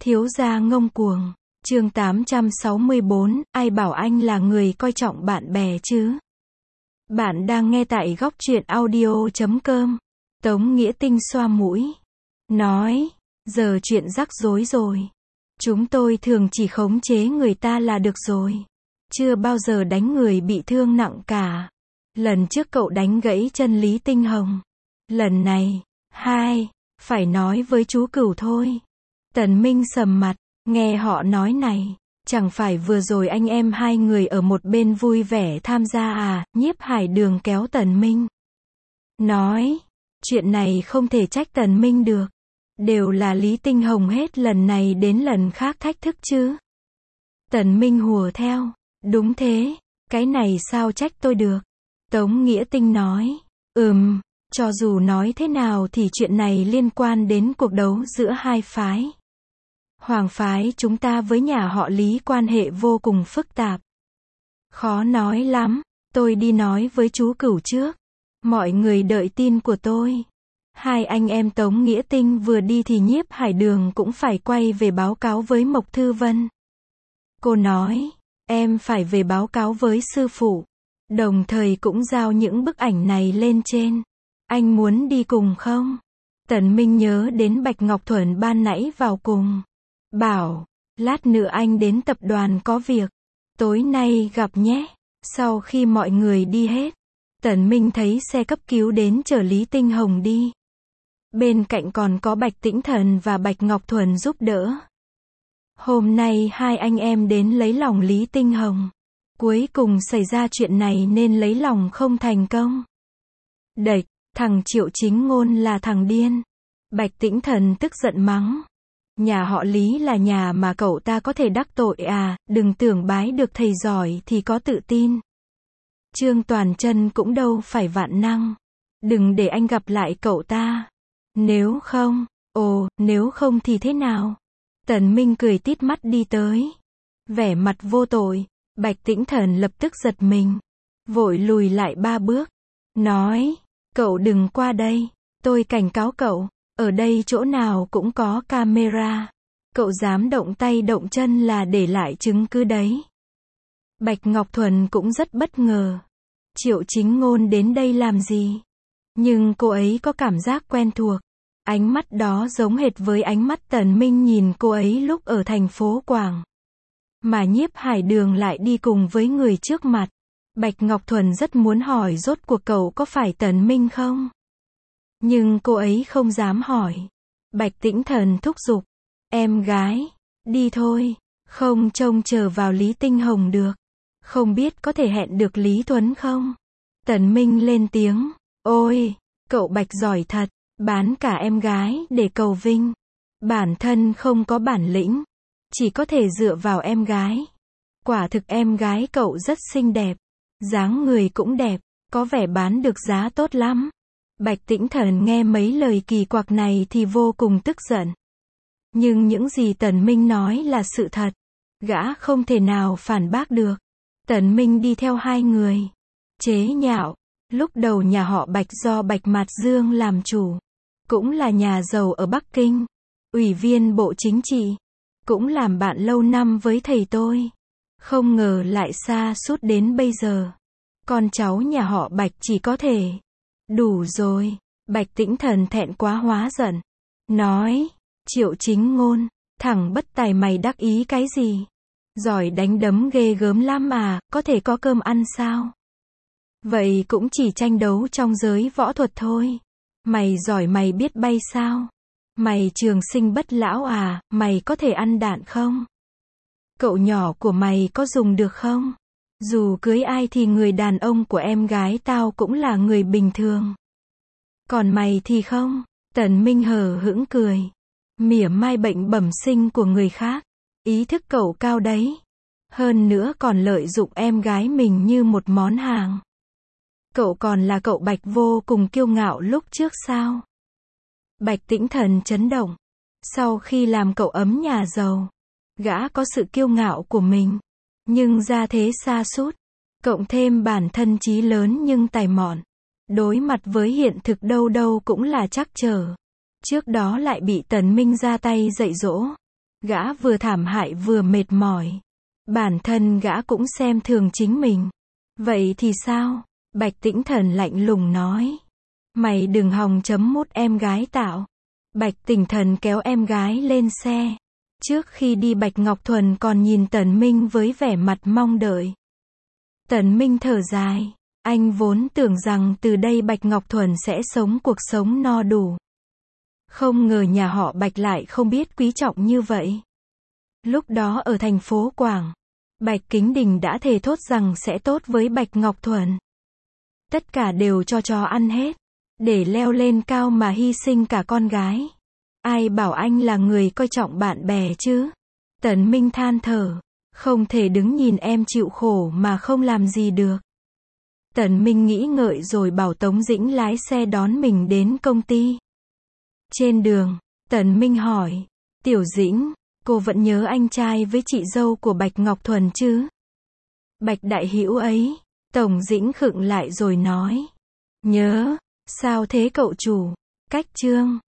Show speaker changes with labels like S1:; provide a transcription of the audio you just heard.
S1: Thiếu gia ngông cuồng. Chương 864, ai bảo anh là người coi trọng bạn bè chứ? Bạn đang nghe tại góc truyện audio.com. Tống Nghĩa Tinh xoa mũi. Nói, giờ chuyện rắc rối rồi. Chúng tôi thường chỉ khống chế người ta là được rồi. Chưa bao giờ đánh người bị thương nặng cả. Lần trước cậu đánh gãy chân Lý Tinh Hồng. Lần này, phải nói với chú Cửu thôi. Tần Minh sầm mặt, nghe họ nói này. Chẳng phải vừa rồi anh em hai người ở một bên vui vẻ tham gia à? Nhiếp Hải Đường kéo Tần Minh. Nói, chuyện này không thể trách Tần Minh được. Đều là Lý Tinh Hồng hết lần này đến lần khác thách thức chứ. Tần Minh hùa theo, đúng thế, cái này sao trách tôi được. Tống Nghĩa Tinh nói, cho dù nói thế nào thì chuyện này liên quan đến cuộc đấu giữa hai phái. Hoàng phái chúng ta với nhà họ Lý quan hệ vô cùng phức tạp. Khó nói lắm, tôi đi nói với chú Cửu trước. Mọi người đợi tin của tôi. Hai anh em Tống Nghĩa Tinh vừa đi thì Nhiếp Hải Đường cũng phải quay về báo cáo với Mộc Thư Vân. Cô nói, em phải về báo cáo với sư phụ. Đồng thời cũng giao những bức ảnh này lên trên. Anh muốn đi cùng không? Tần Minh nhớ đến Bạch Ngọc Thuần ban nãy vào cùng. Bảo, lát nữa anh đến tập đoàn có việc. Tối nay gặp nhé. Sau khi mọi người đi hết, Tần Minh thấy xe cấp cứu đến chở Lý Tinh Hồng đi. Bên cạnh còn có Bạch Tĩnh Thần và Bạch Ngọc Thuần giúp đỡ. Hôm nay hai anh em đến lấy lòng Lý Tinh Hồng. Cuối cùng xảy ra chuyện này nên lấy lòng không thành công. Đệch, thằng Triệu Chính Ngôn là thằng điên. Bạch Tĩnh Thần tức giận mắng. Nhà họ Lý là nhà mà cậu ta có thể đắc tội à, đừng tưởng bái được thầy giỏi thì có tự tin. Trương Toàn Chân cũng đâu phải vạn năng. Đừng để anh gặp lại cậu ta. Nếu không thì thế nào? Tần Minh cười tít mắt đi tới. Vẻ mặt vô tội. Bạch Tĩnh Thần lập tức giật mình. Vội lùi lại 3 bước. Nói, cậu đừng qua đây. Tôi cảnh cáo cậu. Ở đây chỗ nào cũng có camera. Cậu dám động tay động chân là để lại chứng cứ đấy. Bạch Ngọc Thuần cũng rất bất ngờ. Triệu Chính Ngôn đến đây làm gì? Nhưng cô ấy có cảm giác quen thuộc. Ánh mắt đó giống hệt với ánh mắt Tần Minh nhìn cô ấy lúc ở thành phố Quảng. Mà Nhiếp Hải Đường lại đi cùng với người trước mặt. Bạch Ngọc Thuần rất muốn hỏi rốt cuộc cậu có phải Tần Minh không? Nhưng cô ấy không dám hỏi. Bạch Tĩnh Thần thúc giục. Em gái, đi thôi. Không trông chờ vào Lý Tinh Hồng được. Không biết có thể hẹn được Lý Tuấn không? Tần Minh lên tiếng. Ôi, cậu Bạch giỏi thật. Bán cả em gái để cầu vinh. Bản thân không có bản lĩnh. Chỉ có thể dựa vào em gái. Quả thực em gái cậu rất xinh đẹp. Dáng người cũng đẹp. Có vẻ bán được giá tốt lắm. Bạch Tĩnh Thần nghe mấy lời kỳ quặc này thì vô cùng tức giận. Nhưng những gì Tần Minh nói là sự thật. Gã không thể nào phản bác được. Tần Minh đi theo hai người. Chế nhạo. Lúc đầu nhà họ Bạch do Bạch Mạt Dương làm chủ. Cũng là nhà giàu ở Bắc Kinh. Ủy viên Bộ Chính trị. Cũng làm bạn lâu năm với thầy tôi. Không ngờ lại xa sút đến bây giờ. Con cháu nhà họ Bạch chỉ có thể. Đủ rồi. Bạch Tĩnh Thần thẹn quá hóa giận. Nói. Triệu Chính Ngôn. Thằng bất tài mày đắc ý cái gì? Giỏi đánh đấm ghê gớm lắm à, có thể có cơm ăn sao? Vậy cũng chỉ tranh đấu trong giới võ thuật thôi. Mày giỏi mày biết bay sao? Mày trường sinh bất lão à, mày có thể ăn đạn không? Cậu nhỏ của mày có dùng được không? Dù cưới ai thì người đàn ông của em gái tao cũng là người bình thường. Còn mày thì không? Tần Minh hờ hững cười. Mỉa mai bệnh bẩm sinh của người khác. Ý thức cậu cao đấy. Hơn nữa còn lợi dụng em gái mình như một món hàng. Cậu còn là cậu Bạch vô cùng kiêu ngạo lúc trước sao? Bạch Tĩnh Thần chấn động. Sau khi làm cậu ấm nhà giàu, gã có sự kiêu ngạo của mình. Nhưng gia thế sa sút. Cộng thêm bản thân chí lớn nhưng tài mọn. Đối mặt với hiện thực đâu đâu cũng là trắc trở. Trước đó lại bị Tần Minh ra tay dạy dỗ. Gã vừa thảm hại vừa mệt mỏi. Bản thân gã cũng xem thường chính mình. Vậy thì sao? Bạch Tĩnh Thần lạnh lùng nói. Mày đừng hòng chấm mút em gái tao. Bạch Tĩnh Thần kéo em gái lên xe. Trước khi đi Bạch Ngọc Thuần còn nhìn Tần Minh với vẻ mặt mong đợi. Tần Minh thở dài. Anh vốn tưởng rằng từ đây Bạch Ngọc Thuần sẽ sống cuộc sống no đủ. Không ngờ nhà họ Bạch lại không biết quý trọng như vậy. Lúc đó ở thành phố Quảng, Bạch Kính Đình đã thề thốt rằng sẽ tốt với Bạch Ngọc Thuần. Tất cả đều cho chó ăn hết. Để leo lên cao mà hy sinh cả con gái. Ai bảo anh là người coi trọng bạn bè chứ? Tần Minh than thở. Không thể đứng nhìn em chịu khổ mà không làm gì được. Tần Minh nghĩ ngợi rồi bảo Tống Dĩnh lái xe đón mình đến công ty. Trên đường, Tần Minh hỏi. Tiểu Dĩnh, cô vẫn nhớ anh trai với chị dâu của Bạch Ngọc Thuần chứ? Bạch đại hữu ấy. Tổng Dĩnh khựng lại rồi nói. Nhớ. Sao thế cậu chủ? Cách chương